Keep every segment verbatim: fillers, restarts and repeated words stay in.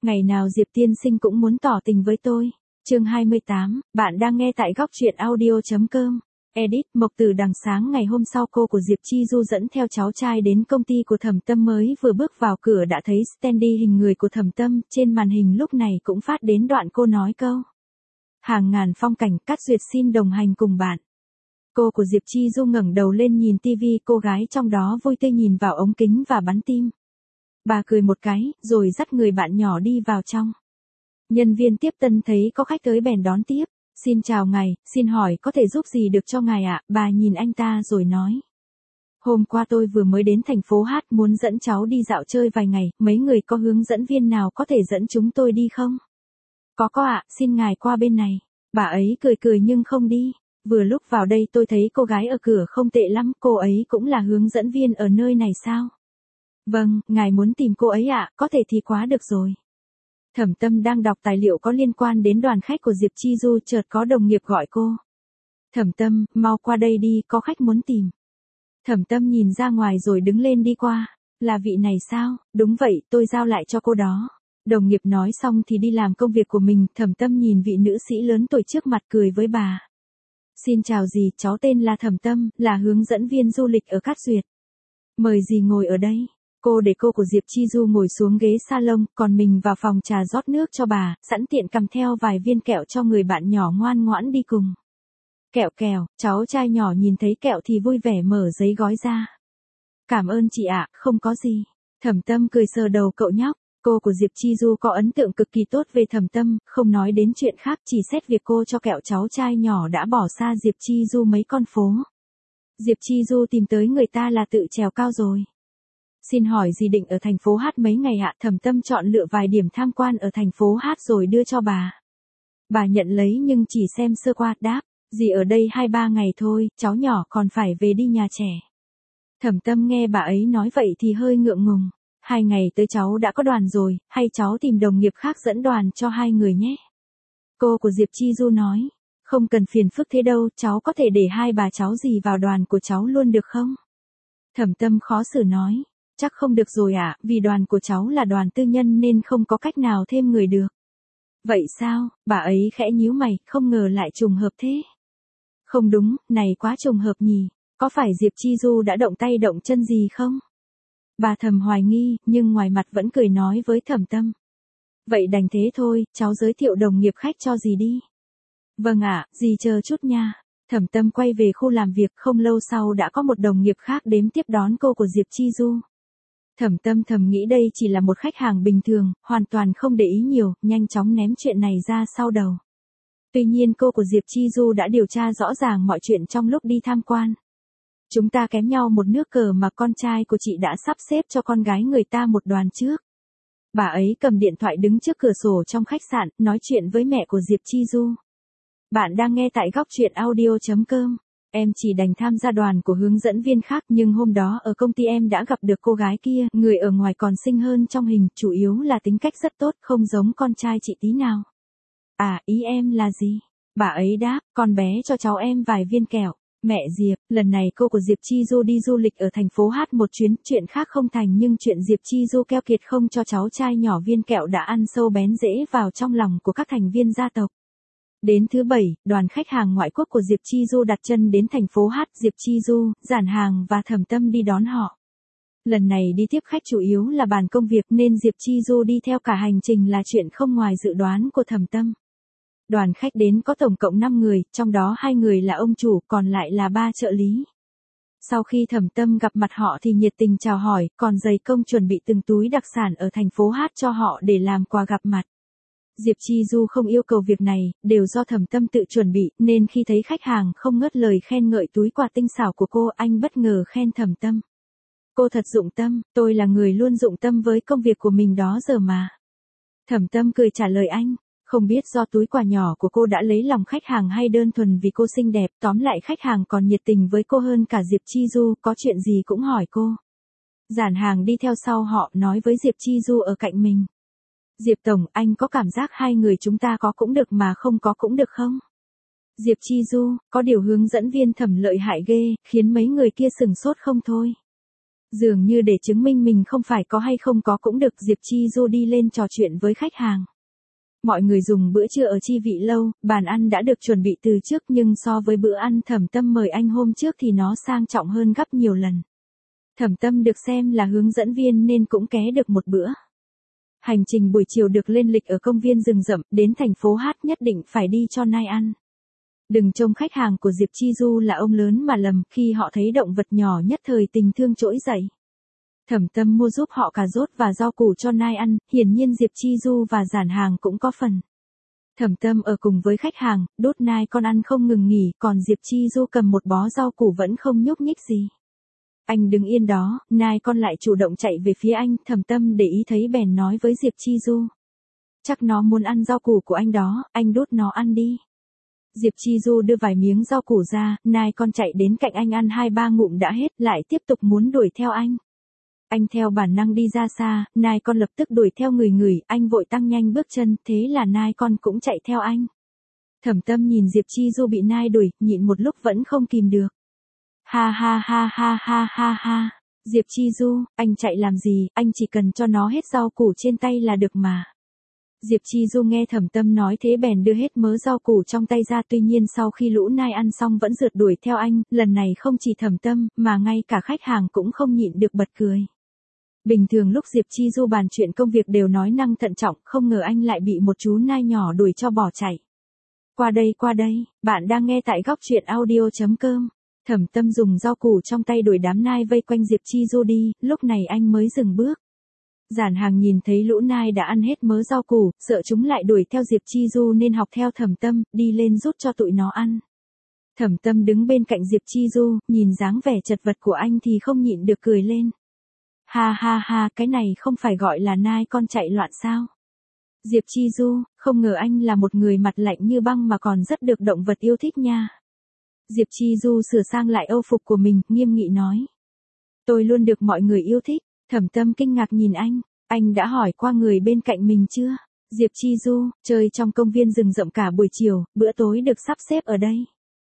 Ngày nào Diệp tiên sinh cũng muốn tỏ tình với tôi. Chương hai mươi tám, bạn đang nghe tại góc truyện audio chấm com. Edit, Mộc Tử Đằng. Sáng ngày hôm sau cô của Diệp Chi Du dẫn theo cháu trai đến công ty của Thẩm Tâm, mới vừa bước vào cửa đã thấy standee hình người của Thẩm Tâm, trên màn hình lúc này cũng phát đến đoạn cô nói câu: hàng ngàn phong cảnh, Cát Duyệt xin đồng hành cùng bạn. Cô của Diệp Chi Du ngẩng đầu lên nhìn tivi, cô gái trong đó vui tươi nhìn vào ống kính và bắn tim. Bà cười một cái, rồi dắt người bạn nhỏ đi vào trong. Nhân viên tiếp tân thấy có khách tới bèn đón tiếp. Xin chào ngài, xin hỏi có thể giúp gì được cho ngài ạ? Bà nhìn anh ta rồi nói. Hôm qua tôi vừa mới đến thành phố Hát, muốn dẫn cháu đi dạo chơi vài ngày, mấy người có hướng dẫn viên nào có thể dẫn chúng tôi đi không? Có có ạ, xin ngài qua bên này. Bà ấy cười cười nhưng không đi. Vừa lúc vào đây tôi thấy cô gái ở cửa không tệ lắm, cô ấy cũng là hướng dẫn viên ở nơi này sao? Vâng, ngài muốn tìm cô ấy ạ, có thể thì quá được rồi. Thẩm Tâm đang đọc tài liệu có liên quan đến đoàn khách của Diệp Chi Du, chợt có đồng nghiệp gọi cô. Thẩm Tâm, mau qua đây đi, có khách muốn tìm. Thẩm Tâm nhìn ra ngoài rồi đứng lên đi qua. Là vị này sao? Đúng vậy, tôi giao lại cho cô đó. Đồng nghiệp nói xong thì đi làm công việc của mình. Thẩm Tâm nhìn vị nữ sĩ lớn tuổi trước mặt cười với bà. Xin chào dì, cháu tên là Thẩm Tâm, là hướng dẫn viên du lịch ở Cát Duyệt. Mời dì ngồi ở đây. Cô để cô của Diệp Chi Du ngồi xuống ghế salon, còn mình vào phòng trà rót nước cho bà, sẵn tiện cầm theo vài viên kẹo cho người bạn nhỏ ngoan ngoãn đi cùng. Kẹo kẹo, cháu trai nhỏ nhìn thấy kẹo thì vui vẻ mở giấy gói ra. Cảm ơn chị ạ, không có gì. Thẩm Tâm cười sờ đầu cậu nhóc. Cô của Diệp Chi Du có ấn tượng cực kỳ tốt về Thẩm Tâm, không nói đến chuyện khác, chỉ xét việc cô cho kẹo cháu trai nhỏ đã bỏ xa Diệp Chi Du mấy con phố. Diệp Chi Du tìm tới người ta là tự trèo cao rồi. Xin hỏi dì định ở thành phố Hát mấy ngày ạ? Thẩm Tâm chọn lựa vài điểm tham quan ở thành phố Hát rồi đưa cho bà. Bà nhận lấy nhưng chỉ xem sơ qua, đáp, dì ở đây hai ba ngày thôi, cháu nhỏ còn phải về đi nhà trẻ. Thẩm Tâm nghe bà ấy nói vậy thì hơi ngượng ngùng. Hai ngày tới cháu đã có đoàn rồi, hay cháu tìm đồng nghiệp khác dẫn đoàn cho hai người nhé. Cô của Diệp Chi Du nói, không cần phiền phức thế đâu, cháu có thể để hai bà cháu dì vào đoàn của cháu luôn được không? Thẩm Tâm khó xử nói. Chắc không được rồi ạ, à, vì đoàn của cháu là đoàn tư nhân nên không có cách nào thêm người được. Vậy sao? Bà ấy khẽ nhíu mày, không ngờ lại trùng hợp thế. Không đúng, này quá trùng hợp nhỉ, có phải Diệp Chi Du đã động tay động chân gì không? Bà thầm hoài nghi, nhưng ngoài mặt vẫn cười nói với Thẩm Tâm. Vậy đành thế thôi, cháu giới thiệu đồng nghiệp khách cho dì đi. Vâng ạ, dì chờ chút nha. Thẩm Tâm quay về khu làm việc, không lâu sau đã có một đồng nghiệp khác đến tiếp đón cô của Diệp Chi Du. Thẩm Tâm thầm nghĩ đây chỉ là một khách hàng bình thường, hoàn toàn không để ý nhiều, nhanh chóng ném chuyện này ra sau đầu. Tuy nhiên cô của Diệp Chi Du đã điều tra rõ ràng mọi chuyện trong lúc đi tham quan. Chúng ta kém nhau một nước cờ mà con trai của chị đã sắp xếp cho con gái người ta một đoàn trước. Bà ấy cầm điện thoại đứng trước cửa sổ trong khách sạn, nói chuyện với mẹ của Diệp Chi Du. Bạn đang nghe tại góc truyện audio chấm com. Em chỉ đành tham gia đoàn của hướng dẫn viên khác, nhưng hôm đó ở công ty em đã gặp được cô gái kia, người ở ngoài còn xinh hơn trong hình, chủ yếu là tính cách rất tốt, không giống con trai chị tí nào. À, ý em là gì? Bà ấy đáp, con bé cho cháu em vài viên kẹo. Mẹ Diệp, lần này cô của Diệp Chi Du đi du lịch ở thành phố Hát một chuyến, chuyện khác không thành nhưng chuyện Diệp Chi Du keo kiệt không cho cháu trai nhỏ viên kẹo đã ăn sâu bén rễ vào trong lòng của các thành viên gia tộc. Đến thứ bảy, đoàn khách hàng ngoại quốc của Diệp Chi Du đặt chân đến thành phố Hát, Diệp Chi Du, Giản Hàng và Thẩm Tâm đi đón họ. Lần này đi tiếp khách chủ yếu là bàn công việc nên Diệp Chi Du đi theo cả hành trình là chuyện không ngoài dự đoán của Thẩm Tâm. Đoàn khách đến có tổng cộng năm người, trong đó hai người là ông chủ, còn lại là ba trợ lý. Sau khi Thẩm Tâm gặp mặt họ thì nhiệt tình chào hỏi, còn dày công chuẩn bị từng túi đặc sản ở thành phố Hát cho họ để làm quà gặp mặt. Diệp Chi Du không yêu cầu việc này, đều do Thẩm Tâm tự chuẩn bị, nên khi thấy khách hàng không ngớt lời khen ngợi túi quà tinh xảo của cô, anh bất ngờ khen Thẩm Tâm. Cô thật dụng tâm, tôi là người luôn dụng tâm với công việc của mình đó giờ mà. Thẩm Tâm cười trả lời anh, không biết do túi quà nhỏ của cô đã lấy lòng khách hàng hay đơn thuần vì cô xinh đẹp, tóm lại khách hàng còn nhiệt tình với cô hơn cả Diệp Chi Du, có chuyện gì cũng hỏi cô. Giản Hàng đi theo sau họ nói với Diệp Chi Du ở cạnh mình. Diệp Tổng, anh có cảm giác hai người chúng ta có cũng được mà không có cũng được không? Diệp Chi Du, có điều hướng dẫn viên Thẩm lợi hại ghê, khiến mấy người kia sừng sốt không thôi. Dường như để chứng minh mình không phải có hay không có cũng được, Diệp Chi Du đi lên trò chuyện với khách hàng. Mọi người dùng bữa trưa ở Chi Vị Lâu, bàn ăn đã được chuẩn bị từ trước nhưng so với bữa ăn Thẩm Tâm mời anh hôm trước thì nó sang trọng hơn gấp nhiều lần. Thẩm Tâm được xem là hướng dẫn viên nên cũng ké được một bữa. Hành trình buổi chiều được lên lịch ở công viên rừng rậm, đến thành phố Hát nhất định phải đi cho nai ăn. Đừng trông khách hàng của Diệp Chi Du là ông lớn mà lầm, khi họ thấy động vật nhỏ nhất thời tình thương trỗi dậy. Thẩm Tâm mua giúp họ cà rốt và rau củ cho nai ăn, hiển nhiên Diệp Chi Du và giản hàng cũng có phần. Thẩm Tâm ở cùng với khách hàng, đốt nai con ăn không ngừng nghỉ, còn Diệp Chi Du cầm một bó rau củ vẫn không nhúc nhích gì. Anh đứng yên đó, nai con lại chủ động chạy về phía anh, Thẩm Tâm để ý thấy bèn nói với Diệp Chi Du. Chắc nó muốn ăn rau củ của anh đó, anh đốt nó ăn đi. Diệp Chi Du đưa vài miếng rau củ ra, nai con chạy đến cạnh anh ăn hai ba ngụm đã hết, lại tiếp tục muốn đuổi theo anh. Anh theo bản năng đi ra xa, nai con lập tức đuổi theo người người, anh vội tăng nhanh bước chân, thế là nai con cũng chạy theo anh. Thẩm Tâm nhìn Diệp Chi Du bị nai đuổi, nhịn một lúc vẫn không kìm được. Ha ha ha ha ha ha ha, Diệp Chi Du, anh chạy làm gì, anh chỉ cần cho nó hết rau củ trên tay là được mà. Diệp Chi Du nghe Thẩm Tâm nói thế bèn đưa hết mớ rau củ trong tay ra, tuy nhiên sau khi lũ nai ăn xong vẫn rượt đuổi theo anh, lần này không chỉ Thẩm Tâm, mà ngay cả khách hàng cũng không nhịn được bật cười. Bình thường lúc Diệp Chi Du bàn chuyện công việc đều nói năng thận trọng, không ngờ anh lại bị một chú nai nhỏ đuổi cho bỏ chạy. Qua đây qua đây, bạn đang nghe tại góc truyện audio chấm com. Thẩm Tâm dùng rau củ trong tay đuổi đám nai vây quanh Diệp Chi Du đi, lúc này anh mới dừng bước. Giản hàng nhìn thấy lũ nai đã ăn hết mớ rau củ, sợ chúng lại đuổi theo Diệp Chi Du nên học theo Thẩm Tâm, đi lên rút cho tụi nó ăn. Thẩm Tâm đứng bên cạnh Diệp Chi Du, nhìn dáng vẻ chật vật của anh thì không nhịn được cười lên. Ha ha ha, cái này không phải gọi là nai con chạy loạn sao? Diệp Chi Du, không ngờ anh là một người mặt lạnh như băng mà còn rất được động vật yêu thích nha. Diệp Chi Du sửa sang lại âu phục của mình, nghiêm nghị nói. Tôi luôn được mọi người yêu thích. Thẩm Tâm kinh ngạc nhìn anh, anh đã hỏi qua người bên cạnh mình chưa? Diệp Chi Du, chơi trong công viên rừng rậm cả buổi chiều, bữa tối được sắp xếp ở đây.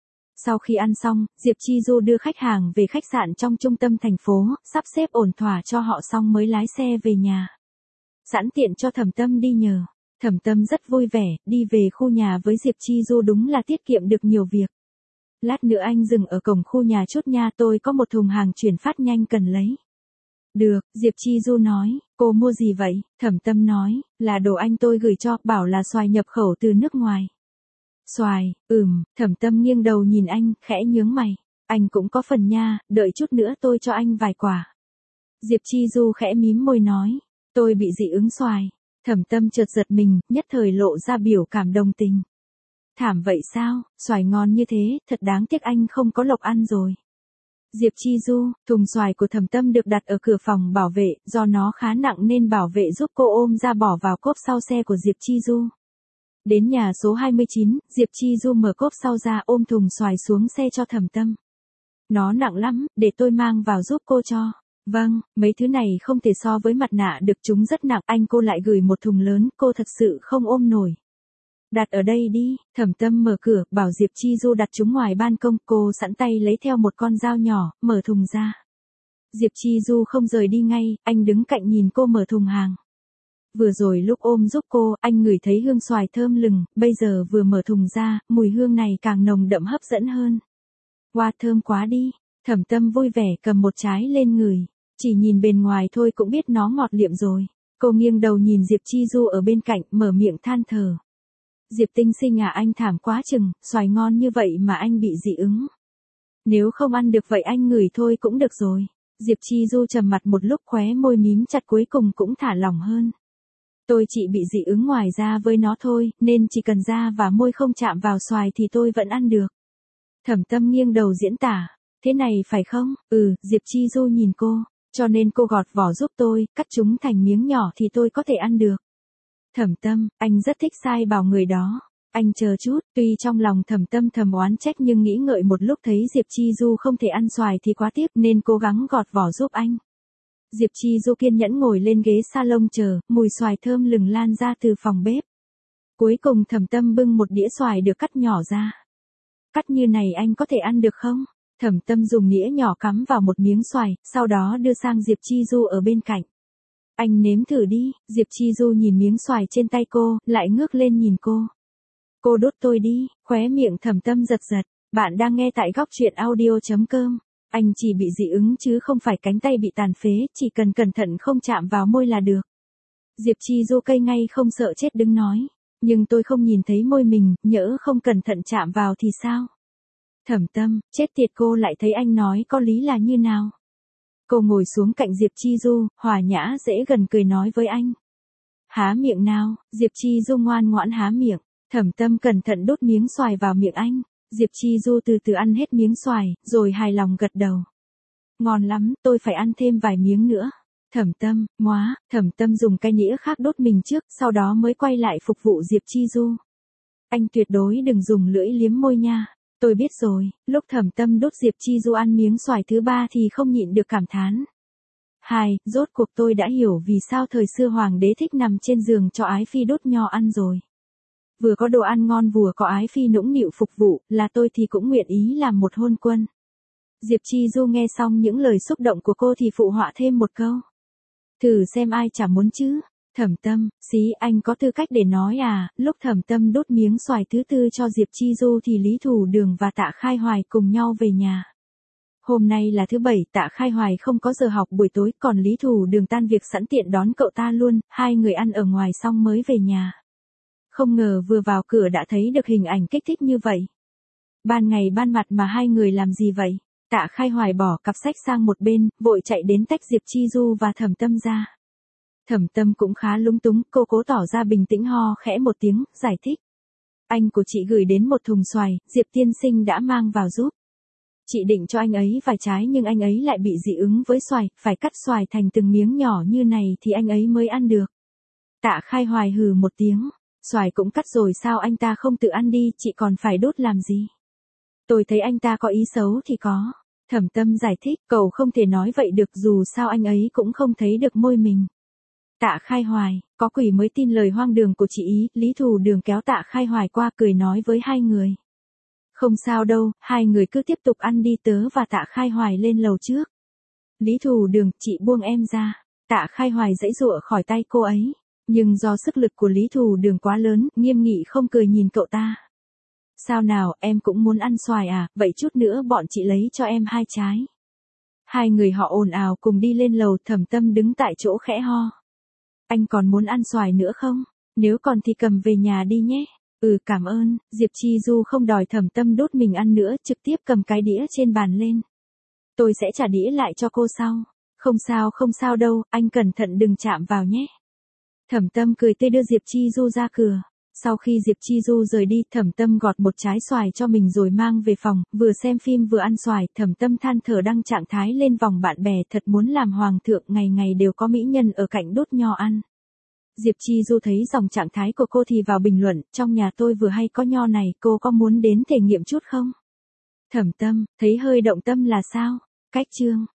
Sau khi ăn xong, Diệp Chi Du đưa khách hàng về khách sạn trong trung tâm thành phố, sắp xếp ổn thỏa cho họ xong mới lái xe về nhà. Sẵn tiện cho Thẩm Tâm đi nhờ. Thẩm Tâm rất vui vẻ, đi về khu nhà với Diệp Chi Du đúng là tiết kiệm được nhiều việc. Lát nữa anh dừng ở cổng khu nhà chút nha, tôi có một thùng hàng chuyển phát nhanh cần lấy. Được, Diệp Chi Du nói, cô mua gì vậy? Thẩm Tâm nói, là đồ anh tôi gửi cho, bảo là xoài nhập khẩu từ nước ngoài. Xoài, ừm, Thẩm Tâm nghiêng đầu nhìn anh, khẽ nhướng mày. Anh cũng có phần nha, đợi chút nữa tôi cho anh vài quả. Diệp Chi Du khẽ mím môi nói, tôi bị dị ứng xoài. Thẩm Tâm chợt giật mình, nhất thời lộ ra biểu cảm đồng tình. Thảm vậy sao, xoài ngon như thế, thật đáng tiếc anh không có lộc ăn rồi. Diệp Chi Du, thùng xoài của Thẩm Tâm được đặt ở cửa phòng bảo vệ, do nó khá nặng nên bảo vệ giúp cô ôm ra bỏ vào cốp sau xe của Diệp Chi Du. Đến nhà số hai mươi chín, Diệp Chi Du mở cốp sau ra ôm thùng xoài xuống xe cho Thẩm Tâm. Nó nặng lắm, để tôi mang vào giúp cô cho. Vâng, mấy thứ này không thể so với mặt nạ được, chúng rất nặng, anh cô lại gửi một thùng lớn, cô thật sự không ôm nổi. Đặt ở đây đi, Thẩm Tâm mở cửa, bảo Diệp Chi Du đặt chúng ngoài ban công, cô sẵn tay lấy theo một con dao nhỏ, mở thùng ra. Diệp Chi Du không rời đi ngay, anh đứng cạnh nhìn cô mở thùng hàng. Vừa rồi lúc ôm giúp cô, anh ngửi thấy hương xoài thơm lừng, bây giờ vừa mở thùng ra, mùi hương này càng nồng đậm hấp dẫn hơn. Wow, thơm quá đi, Thẩm Tâm vui vẻ cầm một trái lên ngửi, chỉ nhìn bên ngoài thôi cũng biết nó ngọt liệm rồi. Cô nghiêng đầu nhìn Diệp Chi Du ở bên cạnh, mở miệng than thở. Diệp Tinh Sinh à, anh thảm quá chừng, xoài ngon như vậy mà anh bị dị ứng. Nếu không ăn được vậy anh ngửi thôi cũng được rồi. Diệp Chi Du trầm mặt một lúc, khóe môi mím chặt, cuối cùng cũng thả lỏng hơn. Tôi chỉ bị dị ứng ngoài da với nó thôi, nên chỉ cần da và môi không chạm vào xoài thì tôi vẫn ăn được. Thẩm Tâm nghiêng đầu diễn tả, thế này phải không? Ừ, Diệp Chi Du nhìn cô, cho nên cô gọt vỏ giúp tôi, cắt chúng thành miếng nhỏ thì tôi có thể ăn được. Thẩm Tâm, anh rất thích sai bảo người đó. Anh chờ chút, tuy trong lòng Thẩm Tâm thầm oán trách nhưng nghĩ ngợi một lúc thấy Diệp Chi Du không thể ăn xoài thì quá tiếc nên cố gắng gọt vỏ giúp anh. Diệp Chi Du kiên nhẫn ngồi lên ghế salon chờ, mùi xoài thơm lừng lan ra từ phòng bếp. Cuối cùng Thẩm Tâm bưng một đĩa xoài được cắt nhỏ ra. Cắt như này anh có thể ăn được không? Thẩm Tâm dùng nĩa nhỏ cắm vào một miếng xoài, sau đó đưa sang Diệp Chi Du ở bên cạnh. Anh nếm thử đi, Diệp Chi Du nhìn miếng xoài trên tay cô, lại ngước lên nhìn cô. Cô đốt tôi đi, khóe miệng Thẩm Tâm giật giật. Bạn đang nghe tại góc truyện audio.com. Anh chỉ bị dị ứng chứ không phải cánh tay bị tàn phế, chỉ cần cẩn thận không chạm vào môi là được. Diệp Chi Du cây ngay không sợ chết đứng nói. Nhưng tôi không nhìn thấy môi mình, nhỡ không cẩn thận chạm vào thì sao? Thẩm Tâm, chết tiệt, cô lại thấy anh nói có lý là như nào? Cô ngồi xuống cạnh Diệp Chi Du, hòa nhã dễ gần cười nói với anh. Há miệng nào, Diệp Chi Du ngoan ngoãn há miệng. Thẩm Tâm cẩn thận đút miếng xoài vào miệng anh. Diệp Chi Du từ từ ăn hết miếng xoài, rồi hài lòng gật đầu. Ngon lắm, tôi phải ăn thêm vài miếng nữa. Thẩm Tâm, móa, Thẩm Tâm dùng cái nĩa khác đốt mình trước, sau đó mới quay lại phục vụ Diệp Chi Du. Anh tuyệt đối đừng dùng lưỡi liếm môi nha. Tôi biết rồi, lúc Thẩm Tâm đốt Diệp Chi Du ăn miếng xoài thứ ba thì không nhịn được cảm thán. Hai, rốt cuộc tôi đã hiểu vì sao thời xưa hoàng đế thích nằm trên giường cho ái phi đốt nho ăn rồi. Vừa có đồ ăn ngon vừa có ái phi nũng nịu phục vụ, là tôi thì cũng nguyện ý làm một hôn quân. Diệp Chi Du nghe xong những lời xúc động của cô thì phụ họa thêm một câu. Thử xem ai chả muốn chứ. Thẩm Tâm, xí, anh có tư cách để nói à? Lúc Thẩm Tâm đốt miếng xoài thứ tư cho Diệp Chi Du thì Lý Thủ Đường và Tạ Khai Hoài cùng nhau về nhà. Hôm nay là thứ bảy, Tạ Khai Hoài không có giờ học buổi tối, còn Lý Thủ Đường tan việc sẵn tiện đón cậu ta luôn, hai người ăn ở ngoài xong mới về nhà. Không ngờ vừa vào cửa đã thấy được hình ảnh kích thích như vậy. Ban ngày ban mặt mà hai người làm gì vậy? Tạ Khai Hoài bỏ cặp sách sang một bên, vội chạy đến tách Diệp Chi Du và Thẩm Tâm ra. Thẩm Tâm cũng khá lúng túng, cô cố tỏ ra bình tĩnh ho khẽ một tiếng, giải thích. Anh của chị gửi đến một thùng xoài, Diệp tiên sinh đã mang vào giúp. Chị định cho anh ấy vài trái nhưng anh ấy lại bị dị ứng với xoài, phải cắt xoài thành từng miếng nhỏ như này thì anh ấy mới ăn được. Tạ Khai Hoài hừ một tiếng. Xoài cũng cắt rồi sao anh ta không tự ăn đi, chị còn phải đốt làm gì? Tôi thấy anh ta có ý xấu thì có. Thẩm Tâm giải thích, cậu không thể nói vậy được, dù sao anh ấy cũng không thấy được môi mình. Tạ Khai Hoài, có quỷ mới tin lời hoang đường của chị ý. Lý Thủ Đường kéo Tạ Khai Hoài qua cười nói với hai người. Không sao đâu, hai người cứ tiếp tục ăn đi, tớ và Tạ Khai Hoài lên lầu trước. Lý Thủ Đường, chị buông em ra. Tạ Khai Hoài giãy giụa khỏi tay cô ấy. Nhưng do sức lực của Lý Thủ Đường quá lớn, nghiêm nghị không cười nhìn cậu ta. Sao nào, em cũng muốn ăn xoài à, vậy chút nữa bọn chị lấy cho em hai trái. Hai người họ ồn ào cùng đi lên lầu, Thẩm Tâm đứng tại chỗ khẽ ho. Anh còn muốn ăn xoài nữa không? Nếu còn thì cầm về nhà đi nhé. Ừ, cảm ơn. Diệp Chi Du không đòi Thẩm Tâm đốt mình ăn nữa, trực tiếp cầm cái đĩa trên bàn lên. Tôi sẽ trả đĩa lại cho cô sau. Không sao không sao đâu, anh cẩn thận đừng chạm vào nhé. Thẩm Tâm cười tươi đưa Diệp Chi Du ra cửa. Sau khi Diệp Chi Du rời đi, Thẩm Tâm gọt một trái xoài cho mình rồi mang về phòng, vừa xem phim vừa ăn xoài. Thẩm Tâm than thở đăng trạng thái lên vòng bạn bè, thật muốn làm hoàng thượng, ngày ngày đều có mỹ nhân ở cạnh đốt nho ăn. Diệp Chi Du thấy dòng trạng thái của cô thì vào bình luận, trong nhà tôi vừa hay có nho này, cô có muốn đến thể nghiệm chút không? Thẩm Tâm, thấy hơi động tâm là sao? Cách chương